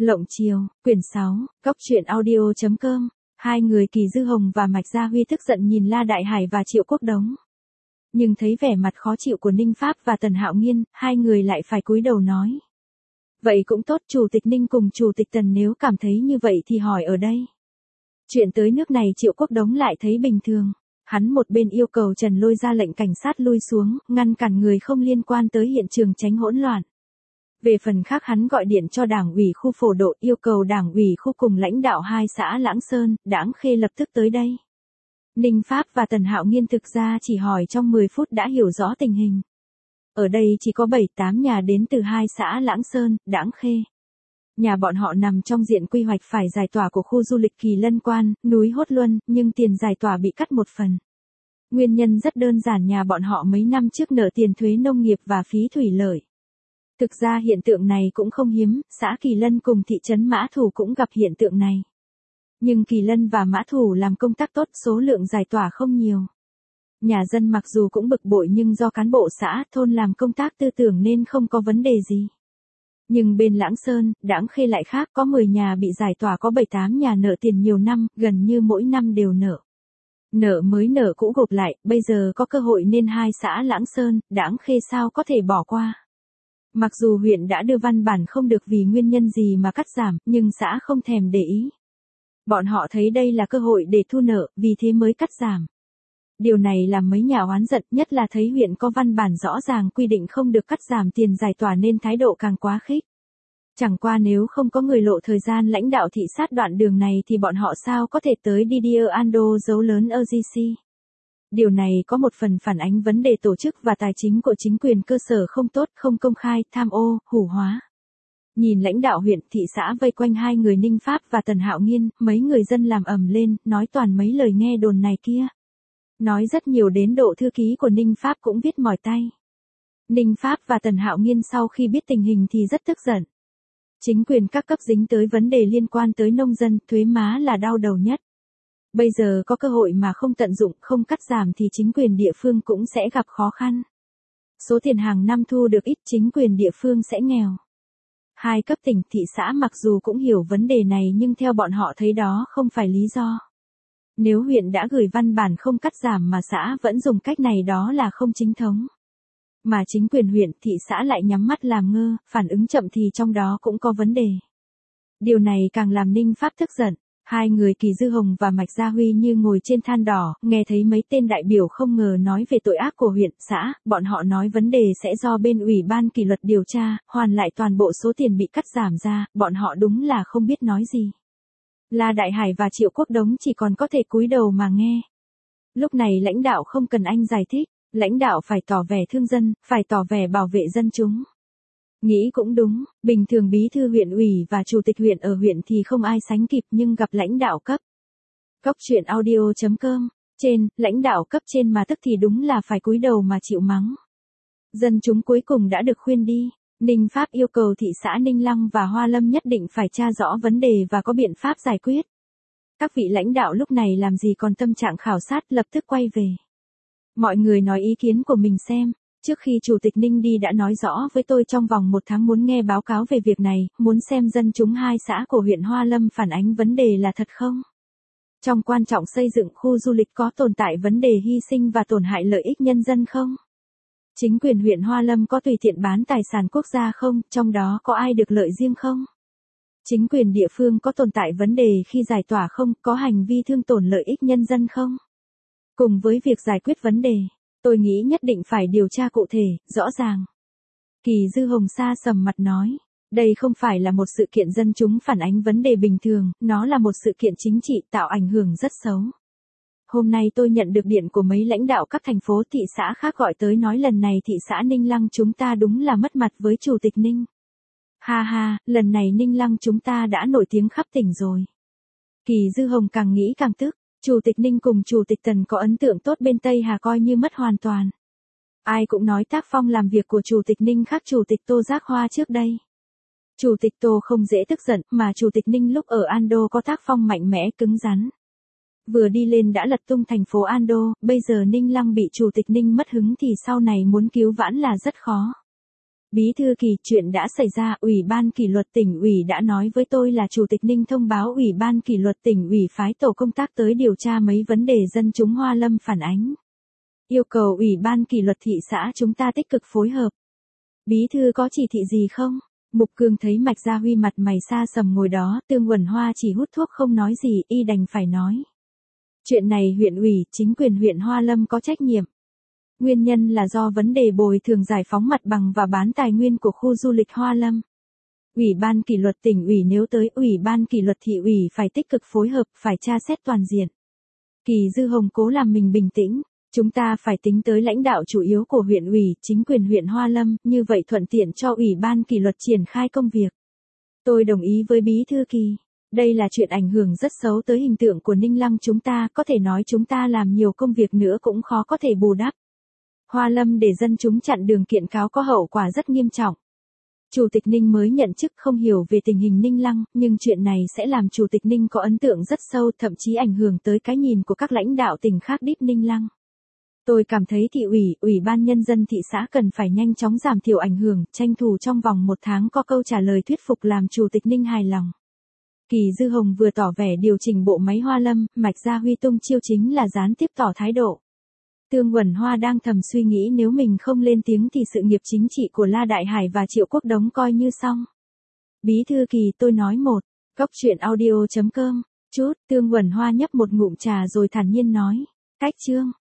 Lộng Chiều, quyển 6, Cóc truyện audio.com. Hai người Kỳ Dư Hồng và Mạch Gia Huy tức giận nhìn La Đại Hải và Triệu Quốc Đống. Nhưng thấy vẻ mặt khó chịu của Ninh Pháp và Tần Hạo Nghiên, hai người lại phải cúi đầu nói. Vậy cũng tốt, Chủ tịch Ninh cùng Chủ tịch Tần nếu cảm thấy như vậy thì hỏi ở đây. Chuyện tới nước này Triệu Quốc Đống lại thấy bình thường. Hắn một bên yêu cầu Trần Lôi ra lệnh cảnh sát lui xuống, ngăn cản người không liên quan tới hiện trường tránh hỗn loạn. Về phần khác hắn gọi điện cho Đảng ủy khu Phổ Độ yêu cầu Đảng ủy khu cùng lãnh đạo hai xã Lãng Sơn, Đãng Khê lập tức tới đây. Ninh Pháp và Tần Hạo Nghiên thực ra chỉ hỏi trong 10 phút đã hiểu rõ tình hình. Ở đây chỉ có 7-8 nhà đến từ hai xã Lãng Sơn, Đãng Khê. Nhà bọn họ nằm trong diện quy hoạch phải giải tỏa của khu du lịch Kỳ Lân Quan, núi Hốt Luân, nhưng tiền giải tỏa bị cắt một phần. Nguyên nhân rất đơn giản, nhà bọn họ mấy năm trước nợ tiền thuế nông nghiệp và phí thủy lợi. Thực ra hiện tượng này cũng không hiếm, xã Kỳ Lân cùng thị trấn Mã Thủ cũng gặp hiện tượng này. Nhưng Kỳ Lân và Mã Thủ làm công tác tốt, số lượng giải tỏa không nhiều. Nhà dân mặc dù cũng bực bội nhưng do cán bộ xã, thôn làm công tác tư tưởng nên không có vấn đề gì. Nhưng bên Lãng Sơn, Đãng Khê lại khác, có 10 nhà bị giải tỏa, có 7-8 nhà nợ tiền nhiều năm, gần như mỗi năm đều nợ. Nợ mới nợ cũ gộp lại, bây giờ có cơ hội nên hai xã Lãng Sơn, Đãng Khê sao có thể bỏ qua. Mặc dù huyện đã đưa văn bản không được vì nguyên nhân gì mà cắt giảm, nhưng xã không thèm để ý. Bọn họ thấy đây là cơ hội để thu nợ, vì thế mới cắt giảm. Điều này làm mấy nhà oán giận, nhất là thấy huyện có văn bản rõ ràng quy định không được cắt giảm tiền giải tỏa nên thái độ càng quá khích. Chẳng qua nếu không có người lộ thời gian lãnh đạo thị sát đoạn đường này thì bọn họ sao có thể tới Didier Ando dấu lớn OGC. Điều này có một phần phản ánh vấn đề tổ chức và tài chính của chính quyền cơ sở không tốt, không công khai, tham ô, hủ hóa. Nhìn lãnh đạo huyện, thị xã vây quanh hai người Ninh Pháp và Tần Hạo Nghiên, mấy người dân làm ầm lên, nói toàn mấy lời nghe đồn này kia. Nói rất nhiều đến độ thư ký của Ninh Pháp cũng viết mỏi tay. Ninh Pháp và Tần Hạo Nghiên sau khi biết tình hình thì rất tức giận. Chính quyền các cấp dính tới vấn đề liên quan tới nông dân, thuế má là đau đầu nhất. Bây giờ có cơ hội mà không tận dụng, không cắt giảm thì chính quyền địa phương cũng sẽ gặp khó khăn. Số tiền hàng năm thu được ít, chính quyền địa phương sẽ nghèo. Hai cấp tỉnh, thị xã mặc dù cũng hiểu vấn đề này nhưng theo bọn họ thấy đó không phải lý do. Nếu huyện đã gửi văn bản không cắt giảm mà xã vẫn dùng cách này đó là không chính thống. Mà chính quyền huyện, thị xã lại nhắm mắt làm ngơ, phản ứng chậm thì trong đó cũng có vấn đề. Điều này càng làm Ninh Pháp tức giận. Hai người Kỳ Dư Hồng và Mạch Gia Huy như ngồi trên than đỏ, nghe thấy mấy tên đại biểu không ngờ nói về tội ác của huyện, xã, bọn họ nói vấn đề sẽ do bên Ủy ban kỷ luật điều tra, hoàn lại toàn bộ số tiền bị cắt giảm ra, bọn họ đúng là không biết nói gì. La Đại Hải và Triệu Quốc Đống chỉ còn có thể cúi đầu mà nghe. Lúc này lãnh đạo không cần anh giải thích, lãnh đạo phải tỏ vẻ thương dân, phải tỏ vẻ bảo vệ dân chúng. Nghĩ cũng đúng, bình thường bí thư huyện ủy và chủ tịch huyện ở huyện thì không ai sánh kịp nhưng gặp lãnh đạo cấp. Cóc truyện audio.com, trên, lãnh đạo cấp trên mà tức thì đúng là phải cúi đầu mà chịu mắng. Dân chúng cuối cùng đã được khuyên đi, Ninh Pháp yêu cầu thị xã Ninh Lăng và Hoa Lâm nhất định phải tra rõ vấn đề và có biện pháp giải quyết. Các vị lãnh đạo lúc này làm gì còn tâm trạng khảo sát, lập tức quay về. Mọi người nói ý kiến của mình xem. Trước khi Chủ tịch Ninh đi đã nói rõ với tôi trong vòng 1 tháng muốn nghe báo cáo về việc này, muốn xem dân chúng hai xã của huyện Hoa Lâm phản ánh vấn đề là thật không? Trong quan trọng xây dựng khu du lịch có tồn tại vấn đề hy sinh và tổn hại lợi ích nhân dân không? Chính quyền huyện Hoa Lâm có tùy tiện bán tài sản quốc gia không, trong đó có ai được lợi riêng không? Chính quyền địa phương có tồn tại vấn đề khi giải tỏa không, có hành vi thương tổn lợi ích nhân dân không? Cùng với việc giải quyết vấn đề, tôi nghĩ nhất định phải điều tra cụ thể, rõ ràng. Kỳ Dư Hồng sa sầm mặt nói, đây không phải là một sự kiện dân chúng phản ánh vấn đề bình thường, nó là một sự kiện chính trị tạo ảnh hưởng rất xấu. Hôm nay tôi nhận được điện của mấy lãnh đạo các thành phố thị xã khác gọi tới nói lần này thị xã Ninh Lăng chúng ta đúng là mất mặt với Chủ tịch Ninh. Ha ha, lần này Ninh Lăng chúng ta đã nổi tiếng khắp tỉnh rồi. Kỳ Dư Hồng càng nghĩ càng tức. Chủ tịch Ninh cùng Chủ tịch Tần có ấn tượng tốt bên Tây Hà coi như mất hoàn toàn. Ai cũng nói tác phong làm việc của Chủ tịch Ninh khác Chủ tịch Tô Giác Hoa trước đây. Chủ tịch Tô không dễ tức giận mà Chủ tịch Ninh lúc ở Ando có tác phong mạnh mẽ cứng rắn. Vừa đi lên đã lật tung thành phố Ando, bây giờ Ninh Lăng bị Chủ tịch Ninh mất hứng thì sau này muốn cứu vãn là rất khó. Bí thư Kỳ, chuyện đã xảy ra, Ủy ban kỷ luật tỉnh ủy đã nói với tôi là Chủ tịch Ninh thông báo Ủy ban kỷ luật tỉnh ủy phái tổ công tác tới điều tra mấy vấn đề dân chúng Hoa Lâm phản ánh. Yêu cầu Ủy ban kỷ luật thị xã chúng ta tích cực phối hợp. Bí thư có chỉ thị gì không? Mục Cương thấy Mạch Gia Huy mặt mày xa sầm ngồi đó, Tương Quẩn Hoa chỉ hút thuốc không nói gì, y đành phải nói. Chuyện này huyện ủy, chính quyền huyện Hoa Lâm có trách nhiệm. Nguyên nhân là do vấn đề bồi thường giải phóng mặt bằng và bán tài nguyên của khu du lịch Hoa Lâm. Ủy ban kỷ luật tỉnh ủy nếu tới Ủy ban kỷ luật thị ủy phải tích cực phối hợp, phải tra xét toàn diện. Kỳ Dư Hồng cố làm mình bình tĩnh. Chúng ta phải tính tới lãnh đạo chủ yếu của huyện ủy, chính quyền huyện Hoa Lâm, như vậy thuận tiện cho Ủy ban kỷ luật triển khai công việc. Tôi đồng ý với Bí thư Kỳ. Đây là chuyện ảnh hưởng rất xấu tới hình tượng của Ninh Lăng chúng ta, có thể nói chúng ta làm nhiều công việc nữa cũng khó có thể bù đắp. Hoa Lâm để dân chúng chặn đường kiện cáo có hậu quả rất nghiêm trọng. Chủ tịch Ninh mới nhận chức không hiểu về tình hình Ninh Lăng, nhưng chuyện này sẽ làm Chủ tịch Ninh có ấn tượng rất sâu, thậm chí ảnh hưởng tới cái nhìn của các lãnh đạo tỉnh khác đít Ninh Lăng. Tôi cảm thấy thị ủy, Ủy ban nhân dân thị xã cần phải nhanh chóng giảm thiểu ảnh hưởng, tranh thủ trong vòng 1 tháng có câu trả lời thuyết phục làm Chủ tịch Ninh hài lòng. Kỳ Dư Hồng vừa tỏ vẻ điều chỉnh bộ máy Hoa Lâm, Mạch Gia Huy tung chiêu chính là gián tiếp tỏ thái độ. Tương Quẩn Hoa đang thầm suy nghĩ nếu mình không lên tiếng thì sự nghiệp chính trị của La Đại Hải và Triệu Quốc Đống coi như xong. Bí thư Kỳ, tôi nói một. Cóc truyện audio.com. Chút, Tương Quẩn Hoa nhấp một ngụm trà rồi thản nhiên nói. Cách chương.